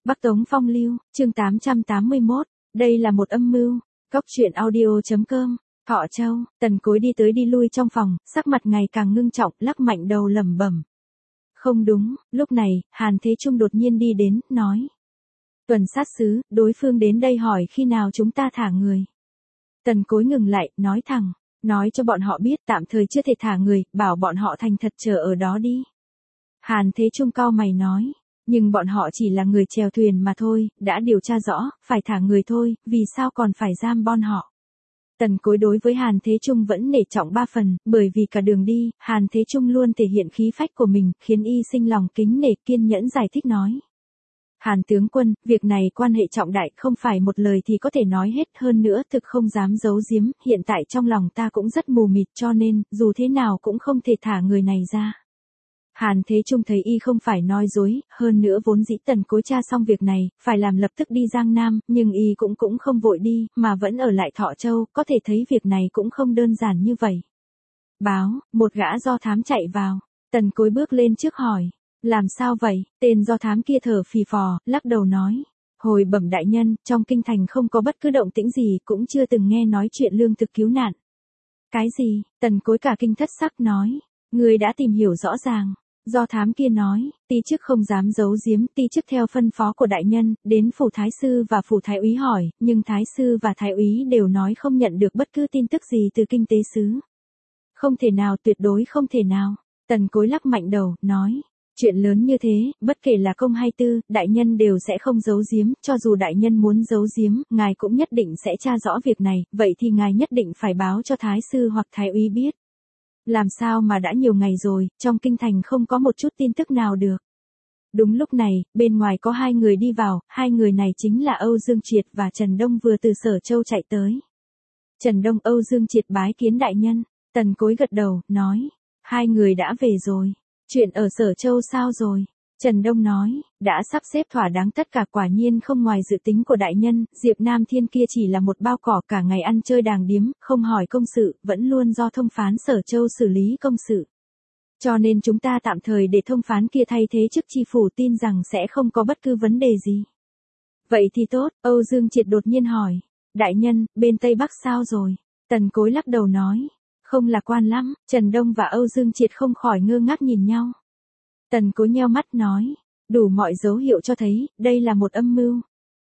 Bắc Tống Phong Lưu, chương 881, đây là một âm mưu. Cóc truyện audio.com. Thọ Châu, Tần Cối đi tới đi lui trong phòng, sắc mặt ngày càng ngưng trọng, lắc mạnh đầu lẩm bẩm. Không đúng, lúc này, Hàn Thế Trung đột nhiên đi đến, nói. Tuần sát sứ, đối phương đến đây hỏi khi nào chúng ta thả người. Tần Cối ngừng lại, nói thẳng, nói cho bọn họ biết tạm thời chưa thể thả người, bảo bọn họ thành thật chờ ở đó đi. Hàn Thế Trung cau mày nói. Nhưng bọn họ chỉ là người chèo thuyền mà thôi, đã điều tra rõ, phải thả người thôi, vì sao còn phải giam bọn họ. Tần Cối đối với Hàn Thế Trung vẫn nể trọng 3 phần, bởi vì cả đường đi, Hàn Thế Trung luôn thể hiện khí phách của mình, khiến y sinh lòng kính nể, kiên nhẫn giải thích nói. Hàn tướng quân, việc này quan hệ trọng đại, không phải một lời thì có thể nói hết, hơn nữa thực không dám giấu giếm, hiện tại trong lòng ta cũng rất mù mịt, cho nên, dù thế nào cũng không thể thả người này ra. Hàn Thế Trung thấy y không phải nói dối, hơn nữa vốn dĩ Tần Cối tra xong việc này, phải làm lập tức đi Giang Nam, nhưng y cũng không vội đi, mà vẫn ở lại Thọ Châu, có thể thấy việc này cũng không đơn giản như vậy. Báo, một gã do thám chạy vào, Tần Cối bước lên trước hỏi, làm sao vậy, tên do thám kia thở phì phò, lắc đầu nói, hồi bẩm đại nhân, trong kinh thành không có bất cứ động tĩnh gì, cũng chưa từng nghe nói chuyện lương thực cứu nạn. Cái gì, Tần Cối cả kinh thất sắc nói, người đã tìm hiểu rõ ràng. Do thám kia nói, ti chức không dám giấu giếm, ti chức theo phân phó của đại nhân, đến phủ thái sư và phủ thái úy hỏi, nhưng thái sư và thái úy đều nói không nhận được bất cứ tin tức gì từ kinh tế sứ. Không thể nào, tuyệt đối không thể nào. Tần Cối lắc mạnh đầu, nói, chuyện lớn như thế, bất kể là công hay tư, đại nhân đều sẽ không giấu giếm, cho dù đại nhân muốn giấu giếm, ngài cũng nhất định sẽ tra rõ việc này, vậy thì ngài nhất định phải báo cho thái sư hoặc thái úy biết. Làm sao mà đã nhiều ngày rồi, trong kinh thành không có một chút tin tức nào được. Đúng lúc này, bên ngoài có 2 người đi vào, 2 người này chính là Âu Dương Triệt và Trần Đông vừa từ Sở Châu chạy tới. Trần Đông, Âu Dương Triệt bái kiến đại nhân. Tần Cối gật đầu, nói, 2 người đã về rồi. Chuyện ở Sở Châu sao rồi? Trần Đông nói, đã sắp xếp thỏa đáng tất cả, quả nhiên không ngoài dự tính của đại nhân, Diệp Nam Thiên kia chỉ là một bao cỏ, cả ngày ăn chơi đàng điếm, không hỏi công sự, vẫn luôn do thông phán Sở Châu xử lý công sự. Cho nên chúng ta tạm thời để thông phán kia thay thế chức chi phủ, tin rằng sẽ không có bất cứ vấn đề gì. Vậy thì tốt, Âu Dương Triệt đột nhiên hỏi, đại nhân, bên Tây Bắc sao rồi? Tần Cối lắc đầu nói, không lạc quan lắm. Trần Đông và Âu Dương Triệt không khỏi ngơ ngác nhìn nhau. Tần Cối nheo mắt nói, đủ mọi dấu hiệu cho thấy, đây là một âm mưu.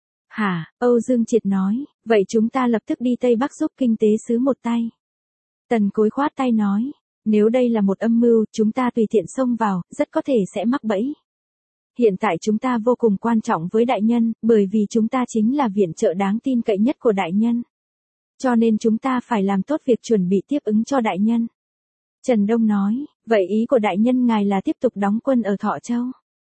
Hả, Âu Dương Triệt nói, vậy chúng ta lập tức đi Tây Bắc giúp kinh tế sứ một tay. Tần Cối khoát tay nói, nếu đây là một âm mưu, chúng ta tùy tiện xông vào, rất có thể sẽ mắc bẫy. Hiện tại chúng ta vô cùng quan trọng với đại nhân, bởi vì chúng ta chính là viện trợ đáng tin cậy nhất của đại nhân. Cho nên chúng ta phải làm tốt việc chuẩn bị tiếp ứng cho đại nhân. Trần Đông nói, vậy ý của đại nhân ngài là tiếp tục đóng quân ở Thọ Châu.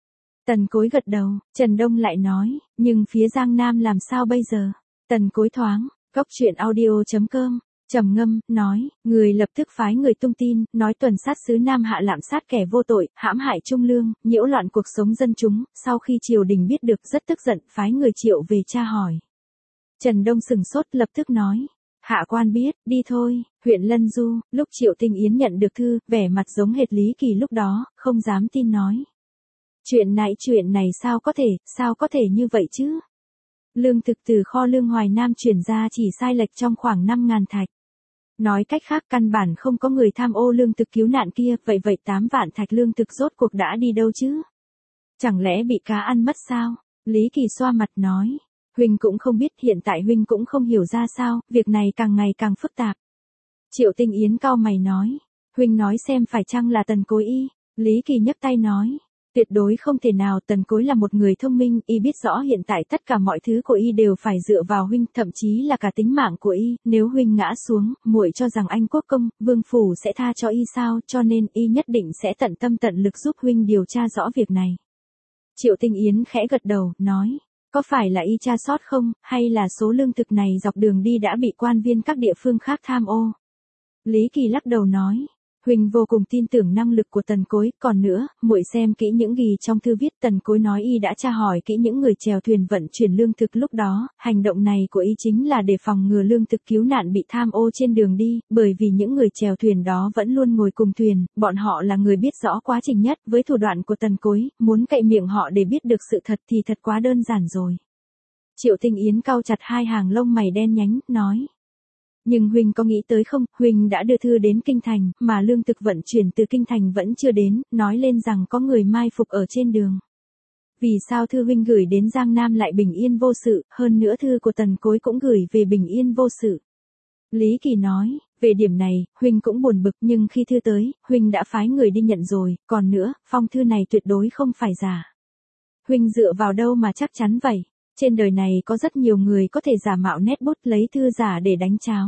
Tần Cối gật đầu, Trần Đông lại nói, nhưng phía Giang Nam làm sao bây giờ? Tần Cối thoáng, Cóc truyện audio.com, trầm ngâm, nói, người lập tức phái người tung tin, nói tuần sát sứ Nam Hạ lạm sát kẻ vô tội, hãm hại trung lương, nhiễu loạn cuộc sống dân chúng, sau khi triều đình biết được rất tức giận, phái người Triệu về tra hỏi. Trần Đông sừng sốt, lập tức nói. Hạ quan biết, đi thôi. Huyện Lân Du, lúc Triệu Tinh Yến nhận được thư, vẻ mặt giống hệt Lý Kỳ lúc đó, không dám tin nói. Chuyện này sao có thể như vậy chứ? Lương thực từ kho lương Hoài Nam chuyển ra chỉ sai lệch trong khoảng 5.000 thạch. Nói cách khác, căn bản không có người tham ô lương thực cứu nạn kia, vậy 8 vạn thạch lương thực rốt cuộc đã đi đâu chứ? Chẳng lẽ bị cá ăn mất sao? Lý Kỳ xoa mặt nói. Huynh cũng không biết, hiện tại huynh cũng không hiểu ra sao, việc này càng ngày càng phức tạp. Triệu Tinh Yến cau mày nói, huynh nói xem phải chăng là Tần Cối y? Lý Kỳ nhấc tay nói, tuyệt đối không thể nào, Tần Cối là một người thông minh, y biết rõ hiện tại tất cả mọi thứ của y đều phải dựa vào huynh, thậm chí là cả tính mạng của y, nếu huynh ngã xuống, muội cho rằng anh quốc công, vương phủ sẽ tha cho y sao, cho nên y nhất định sẽ tận tâm tận lực giúp huynh điều tra rõ việc này. Triệu Tinh Yến khẽ gật đầu, nói. Có phải là y tra sót không, hay là số lương thực này dọc đường đi đã bị quan viên các địa phương khác tham ô? Lý Kỳ lắc đầu nói, Huynh vô cùng tin tưởng năng lực của Tần Cối, còn nữa, muội xem kỹ những gì trong thư viết. Tần Cối nói y đã tra hỏi kỹ những người chèo thuyền vận chuyển lương thực lúc đó, hành động này của y chính là để phòng ngừa lương thực cứu nạn bị tham ô trên đường đi, bởi vì những người chèo thuyền đó vẫn luôn ngồi cùng thuyền, bọn họ là người biết rõ quá trình nhất, với thủ đoạn của Tần Cối, muốn cậy miệng họ để biết được sự thật thì thật quá đơn giản rồi. Triệu Tinh Yến cau chặt hai hàng lông mày đen nhánh, nói. Nhưng Huynh có nghĩ tới không, Huynh đã đưa thư đến Kinh Thành, mà lương thực vận chuyển từ Kinh Thành vẫn chưa đến, nói lên rằng có người mai phục ở trên đường. Vì sao thư Huynh gửi đến Giang Nam lại bình yên vô sự, hơn nữa thư của Tần Cối cũng gửi về bình yên vô sự. Lý Kỳ nói, về điểm này, Huynh cũng buồn bực nhưng khi thư tới, Huynh đã phái người đi nhận rồi, còn nữa, phong thư này tuyệt đối không phải giả. Huynh dựa vào đâu mà chắc chắn vậy? Trên đời này có rất nhiều người có thể giả mạo nét bút lấy thư giả để đánh cháo.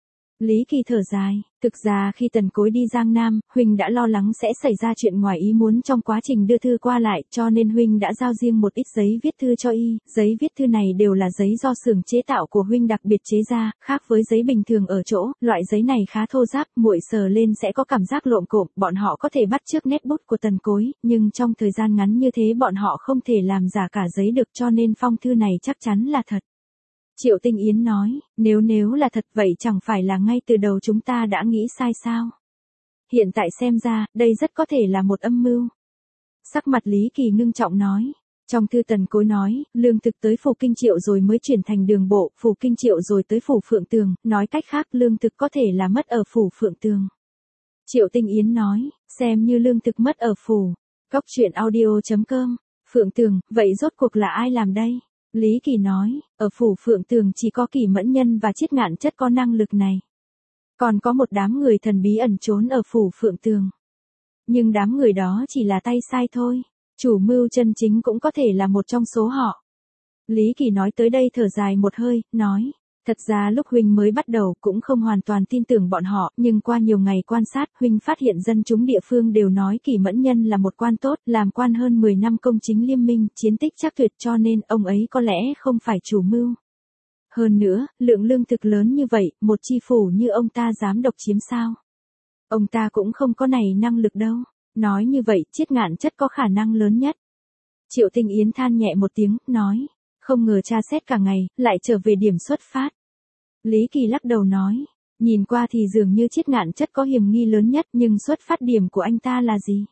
Lý Kỳ thở dài, thực ra khi Tần Cối đi Giang Nam, Huynh đã lo lắng sẽ xảy ra chuyện ngoài ý muốn trong quá trình đưa thư qua lại, cho nên Huynh đã giao riêng một ít giấy viết thư cho y. Giấy viết thư này đều là giấy do xưởng chế tạo của Huynh đặc biệt chế ra, khác với giấy bình thường ở chỗ, loại giấy này khá thô ráp, muội sờ lên sẽ có cảm giác lộm cộm. Bọn họ có thể bắt chước nét bút của Tần Cối, nhưng trong thời gian ngắn như thế bọn họ không thể làm giả cả giấy được, cho nên phong thư này chắc chắn là thật. Triệu Tinh Yến nói, nếu là thật vậy chẳng phải là ngay từ đầu chúng ta đã nghĩ sai sao? Hiện tại xem ra, đây rất có thể là một âm mưu. Sắc mặt Lý Kỳ ngưng trọng nói. Trong thư Tần Cối nói, lương thực tới phủ Kinh Triệu rồi mới chuyển thành đường bộ, phủ Kinh Triệu rồi tới phủ Phượng Tường, nói cách khác lương thực có thể là mất ở phủ Phượng Tường. Triệu Tinh Yến nói, xem như lương thực mất ở phủ. Cóc truyện audio.com, Phượng Tường, vậy rốt cuộc là ai làm đây? Lý Kỳ nói, ở phủ Phượng Tường chỉ có Kỳ Mẫn Nhân và Chiết Ngạn Chất có năng lực này. Còn có một đám người thần bí ẩn trốn ở phủ Phượng Tường. Nhưng đám người đó chỉ là tay sai thôi, chủ mưu chân chính cũng có thể là một trong số họ. Lý Kỳ nói tới đây thở dài một hơi, nói, thật ra lúc Huynh mới bắt đầu cũng không hoàn toàn tin tưởng bọn họ, nhưng qua nhiều ngày quan sát, Huynh phát hiện dân chúng địa phương đều nói Kỳ Mẫn Nhân là một quan tốt, làm quan hơn 10 năm công chính liêm minh, chiến tích chắc tuyệt, cho nên ông ấy có lẽ không phải chủ mưu. Hơn nữa, lượng lương thực lớn như vậy, một chi phủ như ông ta dám độc chiếm sao? Ông ta cũng không có này năng lực đâu. Nói như vậy, Chiết Ngạn Chất có khả năng lớn nhất. Triệu Tinh Yến than nhẹ một tiếng, nói, không ngờ tra xét cả ngày, lại trở về điểm xuất phát. Lý Kỳ lắc đầu nói, nhìn qua thì dường như Chiết Ngạn Chất có hiểm nghi lớn nhất, nhưng xuất phát điểm của anh ta là gì?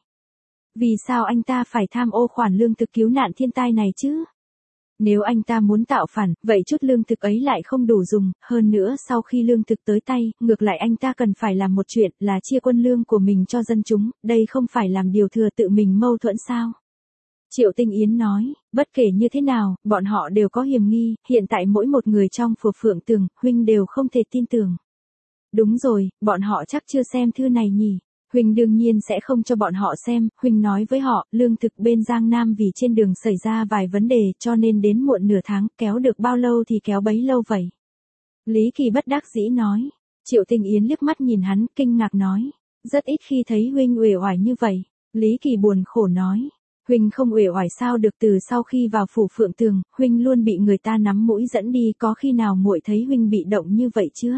Vì sao anh ta phải tham ô khoản lương thực cứu nạn thiên tai này chứ? Nếu anh ta muốn tạo phản, vậy chút lương thực ấy lại không đủ dùng, hơn nữa sau khi lương thực tới tay, ngược lại anh ta cần phải làm một chuyện là chia quân lương của mình cho dân chúng, đây không phải làm điều thừa tự mình mâu thuẫn sao? Triệu Tinh Yến nói, bất kể như thế nào, bọn họ đều có hiểm nghi, hiện tại mỗi một người trong phủ Phượng Tường, Huynh đều không thể tin tưởng. Đúng rồi, bọn họ chắc chưa xem thư này nhỉ. Huynh đương nhiên sẽ không cho bọn họ xem, Huynh nói với họ, lương thực bên Giang Nam vì trên đường xảy ra vài vấn đề cho nên đến muộn nửa tháng, kéo được bao lâu thì kéo bấy lâu vậy. Lý Kỳ bất đắc dĩ nói. Triệu Tinh Yến liếc mắt nhìn hắn, kinh ngạc nói. Rất ít khi thấy Huynh uể oải như vậy. Lý Kỳ buồn khổ nói. Huynh không uể oải sao được, từ sau khi vào phủ Phượng Tường, Huynh luôn bị người ta nắm mũi dẫn đi, có khi nào muội thấy Huynh bị động như vậy chưa?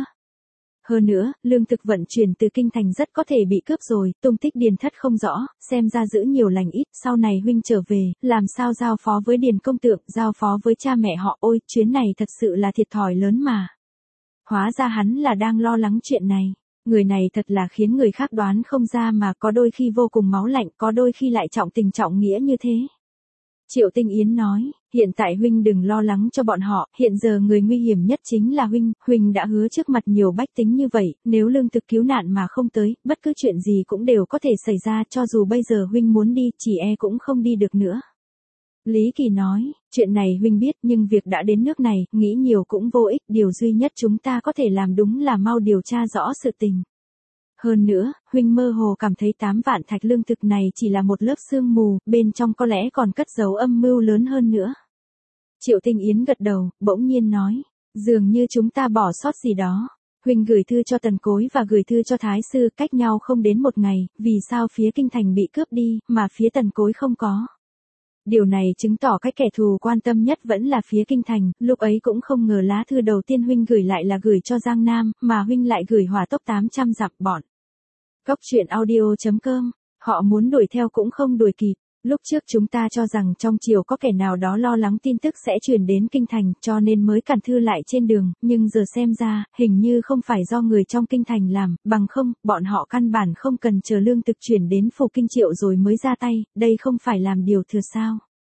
Hơn nữa, lương thực vận chuyển từ Kinh Thành rất có thể bị cướp rồi, tung tích Điền Thất không rõ, xem ra giữ nhiều lành ít, sau này Huynh trở về, làm sao giao phó với Điền Công Tượng, giao phó với cha mẹ họ, ôi, chuyến này thật sự là thiệt thòi lớn mà. Hóa ra hắn là đang lo lắng chuyện này. Người này thật là khiến người khác đoán không ra mà, có đôi khi vô cùng máu lạnh, có đôi khi lại trọng tình trọng nghĩa như thế. Triệu Tinh Yến nói, hiện tại Huynh đừng lo lắng cho bọn họ, hiện giờ người nguy hiểm nhất chính là Huynh, Huynh đã hứa trước mặt nhiều bách tính như vậy, nếu lương thực cứu nạn mà không tới, bất cứ chuyện gì cũng đều có thể xảy ra, cho dù bây giờ Huynh muốn đi, chỉ e cũng không đi được nữa. Lý Kỳ nói, chuyện này Huynh biết, nhưng việc đã đến nước này, nghĩ nhiều cũng vô ích, điều duy nhất chúng ta có thể làm đúng là mau điều tra rõ sự tình. Hơn nữa, Huynh mơ hồ cảm thấy 8 vạn thạch lương thực này chỉ là một lớp sương mù, bên trong có lẽ còn cất giấu âm mưu lớn hơn nữa. Triệu Tinh Yến gật đầu, bỗng nhiên nói, dường như chúng ta bỏ sót gì đó. Huynh gửi thư cho Tần Cối và gửi thư cho Thái Sư, cách nhau không đến một ngày, vì sao phía Kinh Thành bị cướp đi, mà phía Tần Cối không có. Điều này chứng tỏ cái kẻ thù quan tâm nhất vẫn là phía Kinh Thành, lúc ấy cũng không ngờ lá thư đầu tiên Huynh gửi lại là gửi cho Giang Nam, mà Huynh lại gửi hỏa tốc 800 dặm bọn. Cóc truyện audio.com, họ muốn đuổi theo cũng không đuổi kịp. Lúc trước chúng ta cho rằng trong triều có kẻ nào đó lo lắng tin tức sẽ truyền đến kinh thành cho nên mới cản thư lại trên đường, nhưng giờ xem ra, hình như không phải do người trong kinh thành làm, bằng không, bọn họ căn bản không cần chờ lương thực chuyển đến phủ kinh Triệu rồi mới ra tay, đây không phải làm điều thừa sao.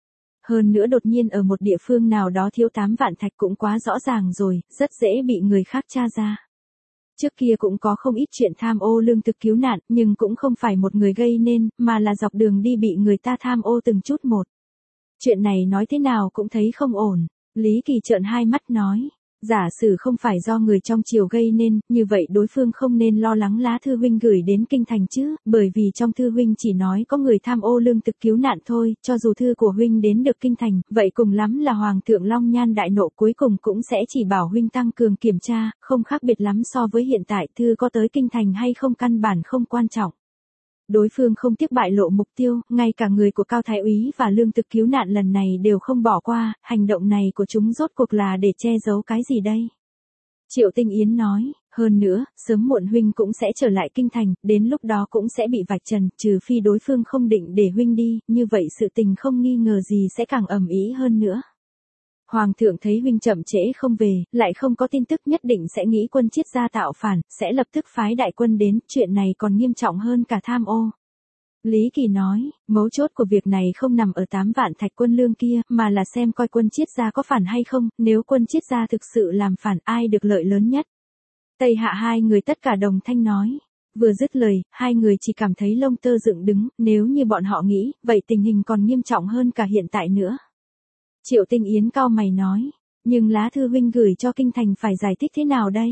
Hơn nữa đột nhiên ở một địa phương nào đó thiếu 8 vạn thạch cũng quá rõ ràng rồi, rất dễ bị người khác tra ra. Trước kia cũng có không ít chuyện tham ô lương thực cứu nạn, nhưng cũng không phải một người gây nên, mà là dọc đường đi bị người ta tham ô từng chút một. Chuyện này nói thế nào cũng thấy không ổn. Lý Kỳ trợn hai mắt nói, giả sử không phải do người trong triều gây nên, như vậy đối phương không nên lo lắng lá thư huynh gửi đến kinh thành chứ, bởi vì trong thư huynh chỉ nói có người tham ô lương thực cứu nạn thôi, cho dù thư của huynh đến được kinh thành, vậy cùng lắm là Hoàng thượng Long Nhan đại nộ cuối cùng cũng sẽ chỉ bảo huynh tăng cường kiểm tra, không khác biệt lắm so với hiện tại thư có tới kinh thành hay không căn bản không quan trọng. Đối phương không tiếc bại lộ mục tiêu, ngay cả người của Cao Thái úy và lương thực cứu nạn lần này đều không bỏ qua, hành động này của chúng rốt cuộc là để che giấu cái gì đây? Triệu Tinh Yến nói, hơn nữa, sớm muộn huynh cũng sẽ trở lại kinh thành, đến lúc đó cũng sẽ bị vạch trần, trừ phi đối phương không định để huynh đi, như vậy sự tình không nghi ngờ gì sẽ càng ầm ĩ hơn nữa. Hoàng thượng thấy huynh chậm trễ không về, lại không có tin tức nhất định sẽ nghĩ quân Chiết gia tạo phản, sẽ lập tức phái đại quân đến, chuyện này còn nghiêm trọng hơn cả tham ô. Lý Kỳ nói, mấu chốt của việc này không nằm ở 8 vạn thạch quân lương kia, mà là xem coi quân Chiết gia có phản hay không, nếu quân Chiết gia thực sự làm phản ai được lợi lớn nhất. Tây Hạ hai người tất cả đồng thanh nói. Vừa dứt lời, hai người chỉ cảm thấy lông tơ dựng đứng, nếu như bọn họ nghĩ, vậy tình hình còn nghiêm trọng hơn cả hiện tại nữa. Triệu Tinh Yến cau mày nói, nhưng lá thư huynh gửi cho kinh thành phải giải thích thế nào đây?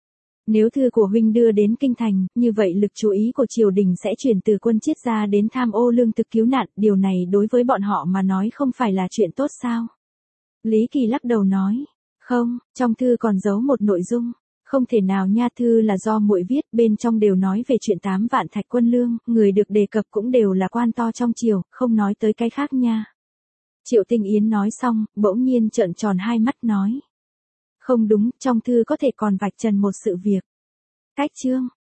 Nếu thư của huynh đưa đến kinh thành, như vậy lực chú ý của triều đình sẽ chuyển từ quân Chiết gia đến tham ô lương thực cứu nạn, điều này đối với bọn họ mà nói không phải là chuyện tốt sao? Lý Kỳ lắc đầu nói, không, trong thư còn giấu một nội dung, không thể nào nha, thư là do muội viết, bên trong đều nói về chuyện 8 vạn thạch quân lương, người được đề cập cũng đều là quan to trong triều, không nói tới cái khác nha. Triệu Tinh Yến nói xong, bỗng nhiên trợn tròn hai mắt nói. Không đúng, trong thư có thể còn vạch trần một sự việc. Cách chương.